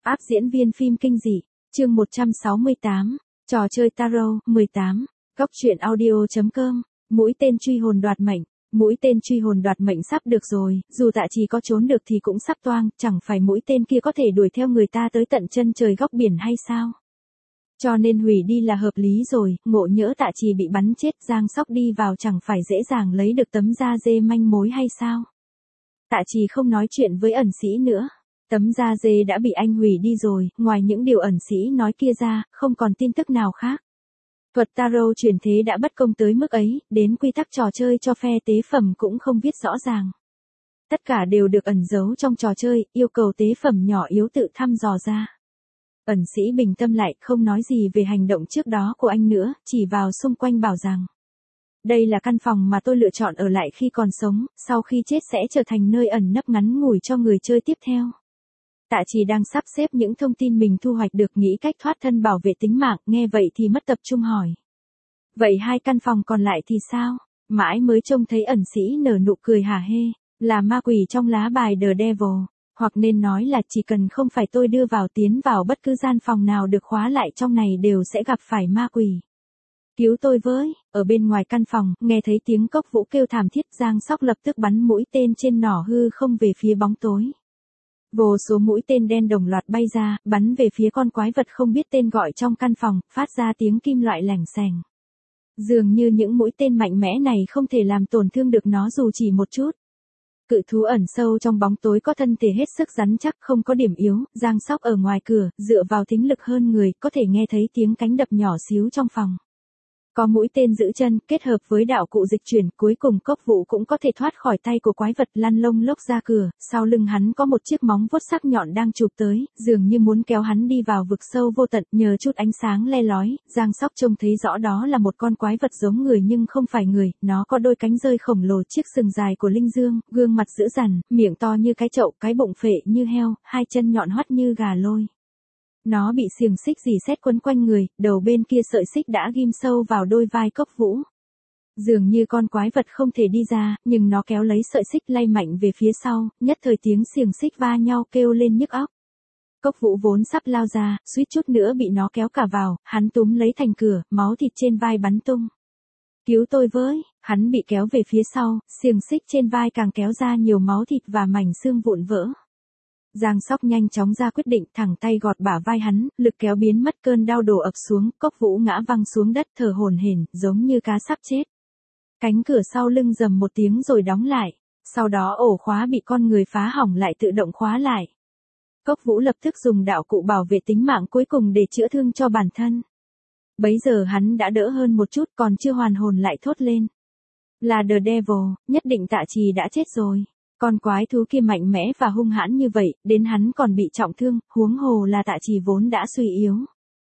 Áp diễn viên phim kinh dị, chương 168, trò chơi tarot, 18, góc truyện audio.com, mũi tên truy hồn đoạt mệnh. Mũi tên truy hồn đoạt mệnh sắp được rồi, dù Tạ Trì có trốn được thì cũng sắp toang, chẳng phải mũi tên kia có thể đuổi theo người ta tới tận chân trời góc biển hay sao? Cho nên hủy đi là hợp lý rồi, ngộ nhỡ Tạ Trì bị bắn chết, Giang Sóc đi vào chẳng phải dễ dàng lấy được tấm da dê manh mối hay sao? Tạ Trì không nói chuyện với ẩn sĩ nữa. Tấm da dê đã bị anh hủy đi rồi, ngoài những điều ẩn sĩ nói kia ra, không còn tin tức nào khác. Thuật tarot chuyển thế đã bất công tới mức ấy, đến quy tắc trò chơi cho phe tế phẩm cũng không viết rõ ràng. Tất cả đều được ẩn giấu trong trò chơi, yêu cầu tế phẩm nhỏ yếu tự thăm dò ra. Ẩn sĩ bình tâm lại, không nói gì về hành động trước đó của anh nữa, chỉ vào xung quanh bảo rằng: đây là căn phòng mà tôi lựa chọn ở lại khi còn sống, sau khi chết sẽ trở thành nơi ẩn nấp ngắn ngủi cho người chơi tiếp theo. Tạ Trì đang sắp xếp những thông tin mình thu hoạch được, nghĩ cách thoát thân bảo vệ tính mạng, nghe vậy thì mất tập trung hỏi: vậy hai căn phòng còn lại thì sao? Mãi mới trông thấy ẩn sĩ nở nụ cười hả hê, là ma quỷ trong lá bài The Devil, hoặc nên nói là chỉ cần không phải tôi đưa vào tiến vào bất cứ gian phòng nào được khóa lại trong này đều sẽ gặp phải ma quỷ. Cứu tôi với. Ở bên ngoài căn phòng, nghe thấy tiếng Cốc Vũ kêu thảm thiết, Giang Sóc lập tức bắn mũi tên trên nỏ hư không về phía bóng tối. Vô số mũi tên đen đồng loạt bay ra, bắn về phía con quái vật không biết tên gọi trong căn phòng, phát ra tiếng kim loại lẻng xèng. Dường như những mũi tên mạnh mẽ này không thể làm tổn thương được nó dù chỉ một chút. Cự thú ẩn sâu trong bóng tối có thân thể hết sức rắn chắc, không có điểm yếu. Giang Sóc ở ngoài cửa, dựa vào thính lực hơn người, có thể nghe thấy tiếng cánh đập nhỏ xíu trong phòng. Có mũi tên giữ chân, kết hợp với đạo cụ dịch chuyển, cuối cùng Cốc Vũ cũng có thể thoát khỏi tay của quái vật, lăn lông lốc ra cửa. Sau lưng hắn có một chiếc móng vuốt sắc nhọn đang chụp tới, dường như muốn kéo hắn đi vào vực sâu vô tận. Nhờ chút ánh sáng le lói, Giang Sóc trông thấy rõ đó là một con quái vật giống người nhưng không phải người. Nó có đôi cánh rơi khổng lồ, chiếc sừng dài của linh dương, gương mặt dữ dằn, miệng to như cái chậu, cái bụng phệ như heo, hai chân nhọn hoắt như gà lôi. Nó bị xiềng xích rỉ sét quấn quanh người, đầu bên kia sợi xích đã ghim sâu vào đôi vai Cốc Vũ. Dường như con quái vật không thể đi ra, nhưng nó kéo lấy sợi xích lay mạnh về phía sau, nhất thời tiếng xiềng xích va nhau kêu lên nhức óc. Cốc Vũ vốn sắp lao ra, suýt chút nữa bị nó kéo cả vào, hắn túm lấy thành cửa, máu thịt trên vai bắn tung. Cứu tôi với. Hắn bị kéo về phía sau, xiềng xích trên vai càng kéo ra nhiều máu thịt và mảnh xương vụn vỡ. Giang Sóc nhanh chóng ra quyết định, thẳng tay gọt bả vai hắn, lực kéo biến mất, cơn đau đổ ập xuống, Cốc Vũ ngã văng xuống đất thở hổn hển, giống như cá sắp chết. Cánh cửa sau lưng rầm một tiếng rồi đóng lại, sau đó ổ khóa bị con người phá hỏng lại tự động khóa lại. Cốc Vũ lập tức dùng đạo cụ bảo vệ tính mạng cuối cùng để chữa thương cho bản thân. Bấy giờ hắn đã đỡ hơn một chút, còn chưa hoàn hồn lại thốt lên: là The Devil, nhất định Tạ Trì đã chết rồi. Con quái thú kia mạnh mẽ và hung hãn như vậy, đến hắn còn bị trọng thương, huống hồ là Tạ Trì vốn đã suy yếu.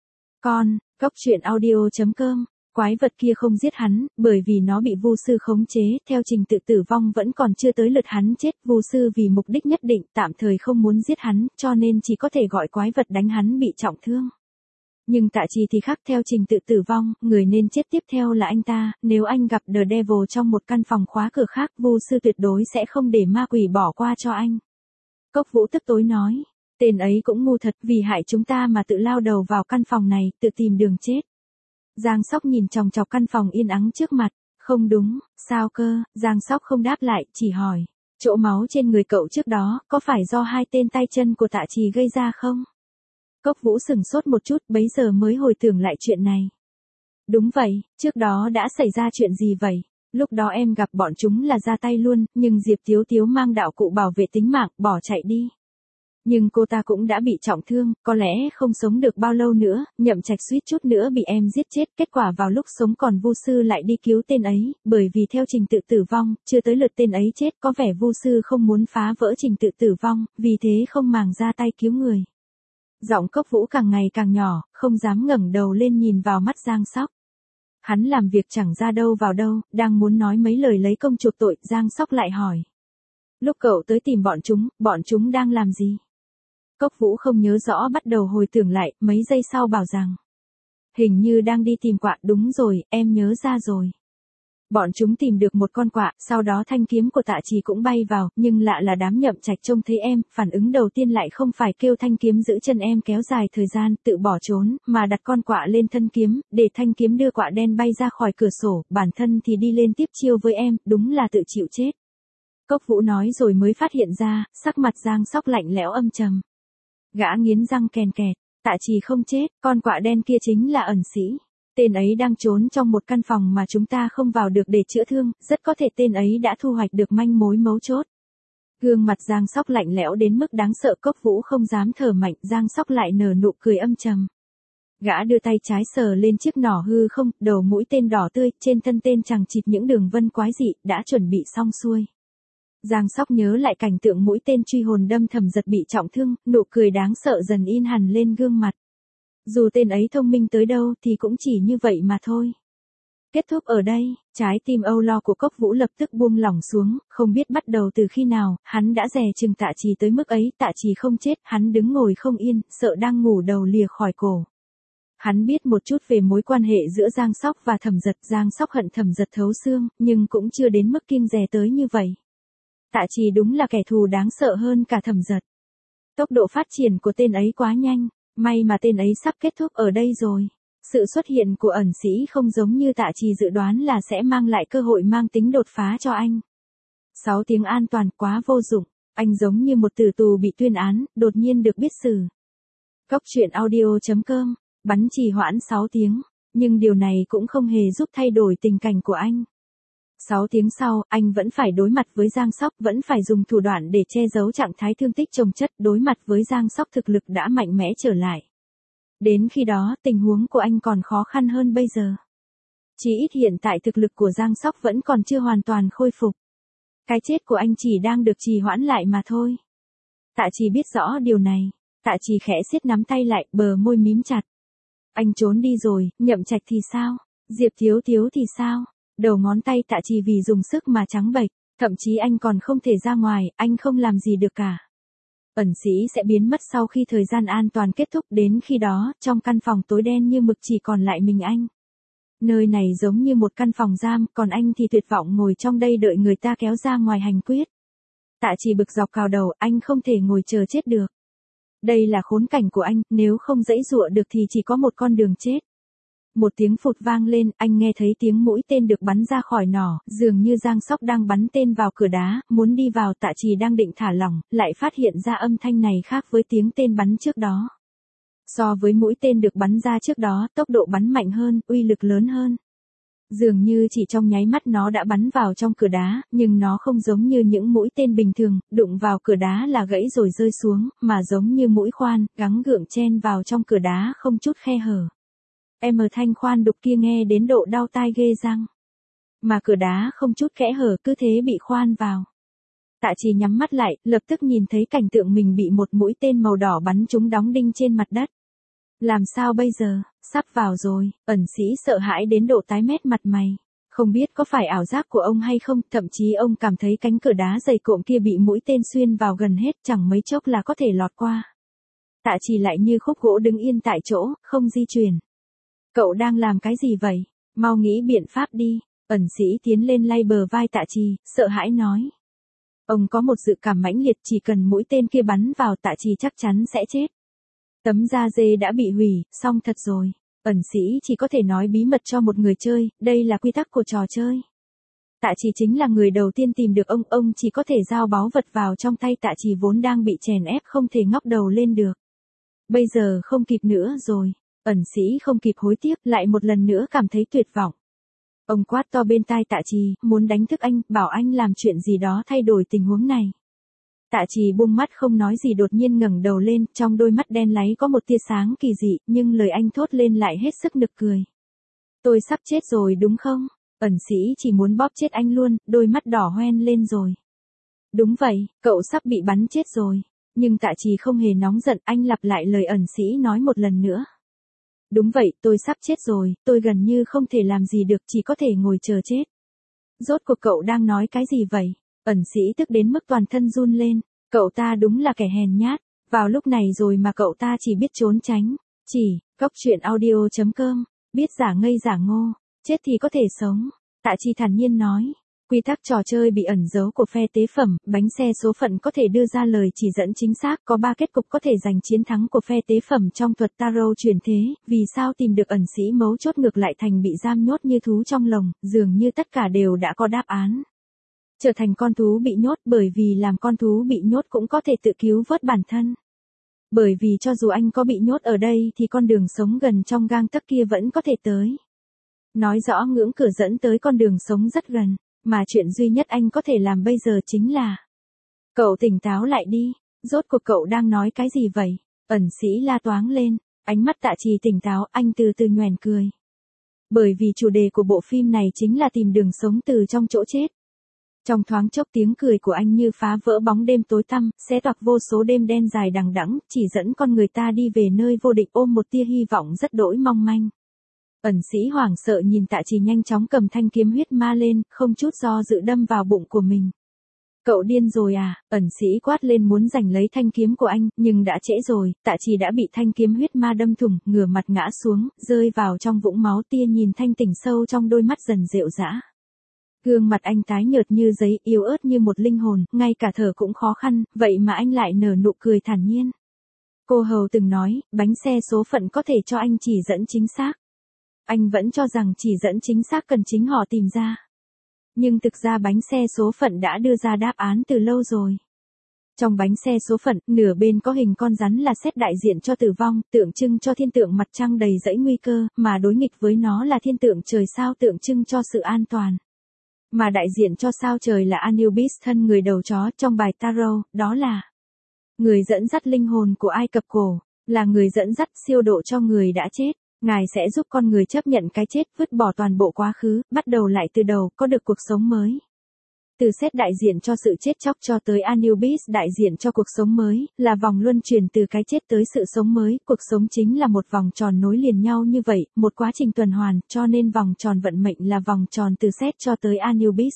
Góc truyện audio.com, quái vật kia không giết hắn, bởi vì nó bị vu sư khống chế, theo trình tự tử vong vẫn còn chưa tới lượt hắn chết, vu sư vì mục đích nhất định, tạm thời không muốn giết hắn, cho nên chỉ có thể gọi quái vật đánh hắn bị trọng thương. Nhưng Tạ Trì thì khác, theo trình tự tử vong, người nên chết tiếp theo là anh ta, nếu anh gặp The Devil trong một căn phòng khóa cửa khác, vu sư tuyệt đối sẽ không để ma quỷ bỏ qua cho anh. Cốc Vũ tức tối nói, tên ấy cũng ngu thật, vì hại chúng ta mà tự lao đầu vào căn phòng này, tự tìm đường chết. Giang Sóc nhìn chòng chọc căn phòng yên ắng trước mặt, không đúng, sao cơ? Giang Sóc không đáp lại, chỉ hỏi, chỗ máu trên người cậu trước đó, có phải do hai tên tay chân của Tạ Trì gây ra không? Cốc Vũ sửng sốt một chút, bấy giờ mới hồi tưởng lại chuyện này. Đúng vậy, trước đó đã xảy ra chuyện gì vậy? Lúc đó em gặp bọn chúng là ra tay luôn, nhưng Diệp Tiếu Tiếu mang đạo cụ bảo vệ tính mạng, bỏ chạy đi. Nhưng cô ta cũng đã bị trọng thương, có lẽ không sống được bao lâu nữa, Nhậm Trạch suýt chút nữa bị em giết chết, kết quả vào lúc sống còn vu sư lại đi cứu tên ấy, bởi vì theo trình tự tử vong, chưa tới lượt tên ấy chết, có vẻ vu sư không muốn phá vỡ trình tự tử vong, vì thế không màng ra tay cứu người. Giọng Cốc Vũ càng ngày càng nhỏ, không dám ngẩng đầu lên nhìn vào mắt Giang Sóc. Hắn làm việc chẳng ra đâu vào đâu, đang muốn nói mấy lời lấy công chuộc tội, Giang Sóc lại hỏi. Lúc cậu tới tìm bọn chúng đang làm gì? Cốc Vũ không nhớ rõ, bắt đầu hồi tưởng lại, mấy giây sau bảo rằng. Hình như đang đi tìm quạ, đúng rồi, em nhớ ra rồi. Bọn chúng tìm được một con quạ, sau đó thanh kiếm của Tạ Trì cũng bay vào, nhưng lạ là đám Nhậm Trạch trông thấy em, phản ứng đầu tiên lại không phải kêu thanh kiếm giữ chân em kéo dài thời gian, tự bỏ trốn, mà đặt con quạ lên thân kiếm, để thanh kiếm đưa quạ đen bay ra khỏi cửa sổ, bản thân thì đi lên tiếp chiêu với em, đúng là tự chịu chết. Cốc Vũ nói rồi mới phát hiện ra, sắc mặt Giang Sóc lạnh lẽo âm trầm. Gã nghiến răng kèn kẹt, Tạ Trì không chết, con quạ đen kia chính là ẩn sĩ. Tên ấy đang trốn trong một căn phòng mà chúng ta không vào được để chữa thương, rất có thể tên ấy đã thu hoạch được manh mối mấu chốt. Gương mặt Giang Sóc lạnh lẽo đến mức đáng sợ, Cốc Vũ không dám thở mạnh, Giang Sóc lại nở nụ cười âm trầm. Gã đưa tay trái sờ lên chiếc nỏ hư không, đầu mũi tên đỏ tươi, trên thân tên chằng chịt những đường vân quái dị, đã chuẩn bị xong xuôi. Giang Sóc nhớ lại cảnh tượng mũi tên truy hồn đâm Thẩm Giật bị trọng thương, nụ cười đáng sợ dần in hẳn lên gương mặt. Dù tên ấy thông minh tới đâu thì cũng chỉ như vậy mà thôi. Kết thúc ở đây, trái tim âu lo của Cốc Vũ lập tức buông lỏng xuống, không biết bắt đầu từ khi nào, hắn đã dè chừng Tạ Trì tới mức ấy, Tạ Trì không chết, hắn đứng ngồi không yên, sợ đang ngủ đầu lìa khỏi cổ. Hắn biết một chút về mối quan hệ giữa Giang Sóc và Thẩm Giật, Giang Sóc hận Thẩm Giật thấu xương, nhưng cũng chưa đến mức kiêng dè tới như vậy. Tạ Trì đúng là kẻ thù đáng sợ hơn cả Thẩm Giật. Tốc độ phát triển của tên ấy quá nhanh. May mà tên ấy sắp kết thúc ở đây rồi. Sự xuất hiện của ẩn sĩ không giống như Tạ Trì dự đoán là sẽ mang lại cơ hội mang tính đột phá cho anh. 6 tiếng an toàn quá vô dụng, anh giống như một tử tù bị tuyên án, đột nhiên được biết xử. Cốc truyện audio.com, bắn trì hoãn 6 tiếng, nhưng điều này cũng không hề giúp thay đổi tình cảnh của anh. 6 tiếng sau, anh vẫn phải đối mặt với Giang Sóc, vẫn phải dùng thủ đoạn để che giấu trạng thái thương tích chồng chất, đối mặt với Giang Sóc thực lực đã mạnh mẽ trở lại. Đến khi đó, tình huống của anh còn khó khăn hơn bây giờ. Chỉ ít hiện tại thực lực của Giang Sóc vẫn còn chưa hoàn toàn khôi phục. Cái chết của anh chỉ đang được trì hoãn lại mà thôi. Tạ Trì biết rõ điều này, Tạ Trì khẽ siết nắm tay lại, bờ môi mím chặt. Anh trốn đi rồi, Nhậm Trạch thì sao? Diệp Thiếu Thiếu thì sao? Đầu ngón tay Tạ Trì vì dùng sức mà trắng bệch, thậm chí anh còn không thể ra ngoài, anh không làm gì được cả. Ẩn sĩ sẽ biến mất sau khi thời gian an toàn kết thúc, đến khi đó, trong căn phòng tối đen như mực chỉ còn lại mình anh. Nơi này giống như một căn phòng giam, còn anh thì tuyệt vọng ngồi trong đây đợi người ta kéo ra ngoài hành quyết. Tạ Trì bực dọc cào đầu, anh không thể ngồi chờ chết được. Đây là khốn cảnh của anh, nếu không giãy giụa được thì chỉ có một con đường chết. Một tiếng phụt vang lên, anh nghe thấy tiếng mũi tên được bắn ra khỏi nỏ, dường như Giang Sóc đang bắn tên vào cửa đá, muốn đi vào. Tạ Trì đang định thả lỏng, lại phát hiện ra âm thanh này khác với tiếng tên bắn trước đó. So với mũi tên được bắn ra trước đó, tốc độ bắn mạnh hơn, uy lực lớn hơn. Dường như chỉ trong nháy mắt nó đã bắn vào trong cửa đá, nhưng nó không giống như những mũi tên bình thường, đụng vào cửa đá là gãy rồi rơi xuống, mà giống như mũi khoan, gắng gượng chen vào trong cửa đá không chút khe hở. Thanh khoan đục kia nghe đến độ đau tai ghê răng. Mà cửa đá không chút kẽ hở cứ thế bị khoan vào. Tạ Trì nhắm mắt lại, lập tức nhìn thấy cảnh tượng mình bị một mũi tên màu đỏ bắn trúng đóng đinh trên mặt đất. Làm sao bây giờ, sắp vào rồi, ẩn sĩ sợ hãi đến độ tái mét mặt mày. Không biết có phải ảo giác của ông hay không, thậm chí ông cảm thấy cánh cửa đá dày cộm kia bị mũi tên xuyên vào gần hết, chẳng mấy chốc là có thể lọt qua. Tạ Trì lại như khúc gỗ đứng yên tại chỗ, không di chuyển. Cậu đang làm cái gì vậy? Mau nghĩ biện pháp đi. Ẩn sĩ tiến lên lay bờ vai Tạ Trì, sợ hãi nói. Ông có một dự cảm mãnh liệt, chỉ cần mũi tên kia bắn vào Tạ Trì chắc chắn sẽ chết. Tấm da dê đã bị hủy, xong thật rồi. Ẩn sĩ chỉ có thể nói bí mật cho một người chơi, đây là quy tắc của trò chơi. Tạ Trì chính là người đầu tiên tìm được ông chỉ có thể giao báu vật vào trong tay Tạ Trì vốn đang bị chèn ép không thể ngóc đầu lên được. Bây giờ không kịp nữa rồi. Ẩn sĩ không kịp hối tiếc, lại một lần nữa cảm thấy tuyệt vọng. Ông quát to bên tai Tạ Trì, muốn đánh thức anh, bảo anh làm chuyện gì đó thay đổi tình huống này. Tạ Trì buông mắt không nói gì, đột nhiên ngẩng đầu lên, trong đôi mắt đen láy có một tia sáng kỳ dị, nhưng lời anh thốt lên lại hết sức nực cười. Tôi sắp chết rồi đúng không? Ẩn sĩ chỉ muốn bóp chết anh luôn, đôi mắt đỏ hoen lên rồi. Đúng vậy, cậu sắp bị bắn chết rồi. Nhưng Tạ Trì không hề nóng giận, anh lặp lại lời ẩn sĩ nói một lần nữa. Đúng vậy, tôi sắp chết rồi, tôi gần như không thể làm gì được, chỉ có thể ngồi chờ chết. Rốt cuộc cậu đang nói cái gì vậy? Ẩn sĩ tức đến mức toàn thân run lên. Cậu ta đúng là kẻ hèn nhát. Vào lúc này rồi mà cậu ta chỉ biết trốn tránh. Cốc truyện audio.com, biết giả ngây giả ngô, chết thì có thể sống. Tạ Chi thản nhiên nói. Quy tắc trò chơi bị ẩn giấu của phe tế phẩm, bánh xe số phận có thể đưa ra lời chỉ dẫn chính xác, có 3 kết cục có thể giành chiến thắng của phe tế phẩm trong thuật tarot truyền thế, vì sao tìm được ẩn sĩ mấu chốt ngược lại thành bị giam nhốt như thú trong lồng, dường như tất cả đều đã có đáp án. Trở thành con thú bị nhốt bởi vì làm con thú bị nhốt cũng có thể tự cứu vớt bản thân. Bởi vì cho dù anh có bị nhốt ở đây thì con đường sống gần trong gang tấc kia vẫn có thể tới. Nói rõ ngưỡng cửa dẫn tới con đường sống rất gần. Mà chuyện duy nhất anh có thể làm bây giờ chính là cậu tỉnh táo lại đi, rốt cuộc cậu đang nói cái gì vậy? Ẩn sĩ la toáng lên, ánh mắt Tạ Trì tỉnh táo, anh từ từ nhoẻn cười. Bởi vì chủ đề của bộ phim này chính là tìm đường sống từ trong chỗ chết. Trong thoáng chốc tiếng cười của anh như phá vỡ bóng đêm tối tăm, xé toạc vô số đêm đen dài đằng đẵng, chỉ dẫn con người ta đi về nơi vô định ôm một tia hy vọng rất đỗi mong manh. Ẩn sĩ hoảng sợ nhìn Tạ Trì nhanh chóng cầm thanh kiếm huyết ma lên, không chút do dự đâm vào bụng của mình. Cậu điên rồi à? Ẩn sĩ quát lên muốn giành lấy thanh kiếm của anh, nhưng đã trễ rồi, Tạ Trì đã bị thanh kiếm huyết ma đâm thủng, ngửa mặt ngã xuống, rơi vào trong vũng máu, tia nhìn thanh tỉnh sâu trong đôi mắt dần rệu rã. Gương mặt anh tái nhợt như giấy, yếu ớt như một linh hồn, ngay cả thở cũng khó khăn, vậy mà anh lại nở nụ cười thản nhiên. Cô hầu từng nói, bánh xe số phận có thể cho anh chỉ dẫn chính xác. Anh vẫn cho rằng chỉ dẫn chính xác cần chính họ tìm ra. Nhưng thực ra bánh xe số phận đã đưa ra đáp án từ lâu rồi. Trong bánh xe số phận, nửa bên có hình con rắn là xét đại diện cho tử vong, tượng trưng cho thiên tượng mặt trăng đầy dẫy nguy cơ, mà đối nghịch với nó là thiên tượng trời sao tượng trưng cho sự an toàn. Mà đại diện cho sao trời là Anubis thân người đầu chó trong bài tarot, đó là người dẫn dắt linh hồn của Ai Cập cổ, là người dẫn dắt siêu độ cho người đã chết. Ngài sẽ giúp con người chấp nhận cái chết, vứt bỏ toàn bộ quá khứ, bắt đầu lại từ đầu, có được cuộc sống mới. Từ Sét đại diện cho sự chết chóc cho tới Anubis đại diện cho cuộc sống mới, là vòng luân chuyển từ cái chết tới sự sống mới, cuộc sống chính là một vòng tròn nối liền nhau như vậy, một quá trình tuần hoàn, cho nên vòng tròn vận mệnh là vòng tròn từ Sét cho tới Anubis.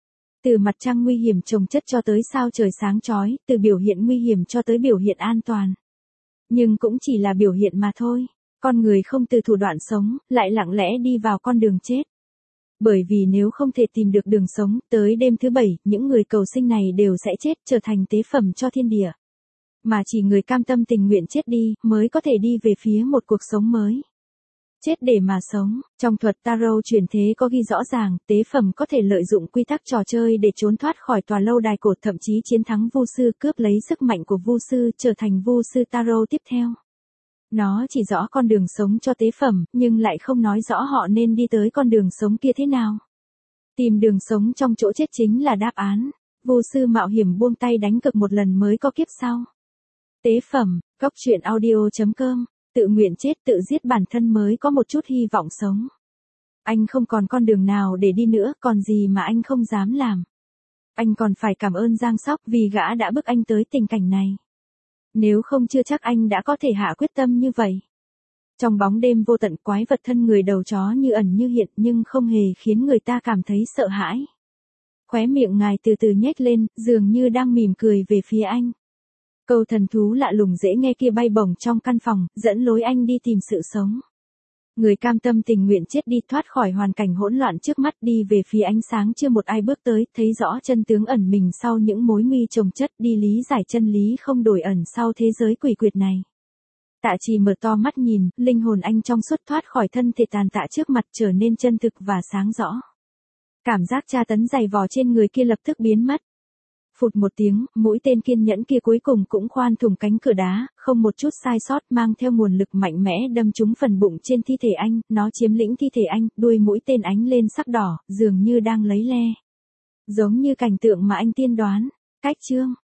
Từ mặt trăng nguy hiểm chồng chất cho tới sao trời sáng chói, từ biểu hiện nguy hiểm cho tới biểu hiện an toàn. Nhưng cũng chỉ là biểu hiện mà thôi. Con người không từ thủ đoạn sống, lại lặng lẽ đi vào con đường chết. Bởi vì nếu không thể tìm được đường sống, tới đêm thứ 7, những người cầu sinh này đều sẽ chết, trở thành tế phẩm cho thiên địa. Mà chỉ người cam tâm tình nguyện chết đi, mới có thể đi về phía một cuộc sống mới. Chết để mà sống, trong thuật tarot truyền thế có ghi rõ ràng, tế phẩm có thể lợi dụng quy tắc trò chơi để trốn thoát khỏi tòa lâu đài cổ, thậm chí chiến thắng vu sư, cướp lấy sức mạnh của vu sư, trở thành vu sư tarot tiếp theo. Nó chỉ rõ con đường sống cho tế phẩm, nhưng lại không nói rõ họ nên đi tới con đường sống kia thế nào. Tìm đường sống trong chỗ chết chính là đáp án. Vô sư mạo hiểm buông tay đánh cược một lần mới có kiếp sau. Tế phẩm, góc truyện audio.com, tự nguyện chết tự giết bản thân mới có một chút hy vọng sống. Anh không còn con đường nào để đi nữa, còn gì mà anh không dám làm. Anh còn phải cảm ơn Giang Sóc vì gã đã bức anh tới tình cảnh này. Nếu không chưa chắc anh đã có thể hạ quyết tâm như vậy. Trong bóng đêm vô tận, quái vật thân người đầu chó như ẩn như hiện nhưng không hề khiến người ta cảm thấy sợ hãi. Khóe miệng ngài từ từ nhếch lên, dường như đang mỉm cười về phía anh. Câu thần thú lạ lùng dễ nghe kia bay bổng trong căn phòng, dẫn lối anh đi tìm sự sống. Người cam tâm tình nguyện chết đi, thoát khỏi hoàn cảnh hỗn loạn trước mắt, đi về phía ánh sáng chưa một ai bước tới, thấy rõ chân tướng ẩn mình sau những mối nguy chồng chất, đi lý giải chân lý không đổi ẩn sau thế giới quỷ quyệt này. Tạ Trì mở to mắt nhìn, linh hồn anh trong suốt thoát khỏi thân thể tàn tạ trước mặt, trở nên chân thực và sáng rõ. Cảm giác tra tấn dày vò trên người kia lập tức biến mất. Phụt một tiếng, mũi tên kiên nhẫn kia cuối cùng cũng khoan thủng cánh cửa đá, không một chút sai sót, mang theo nguồn lực mạnh mẽ đâm trúng phần bụng trên thi thể anh, nó chiếm lĩnh thi thể anh, đuôi mũi tên ánh lên sắc đỏ, dường như đang lấy le. Giống như cảnh tượng mà anh tiên đoán. Cách chương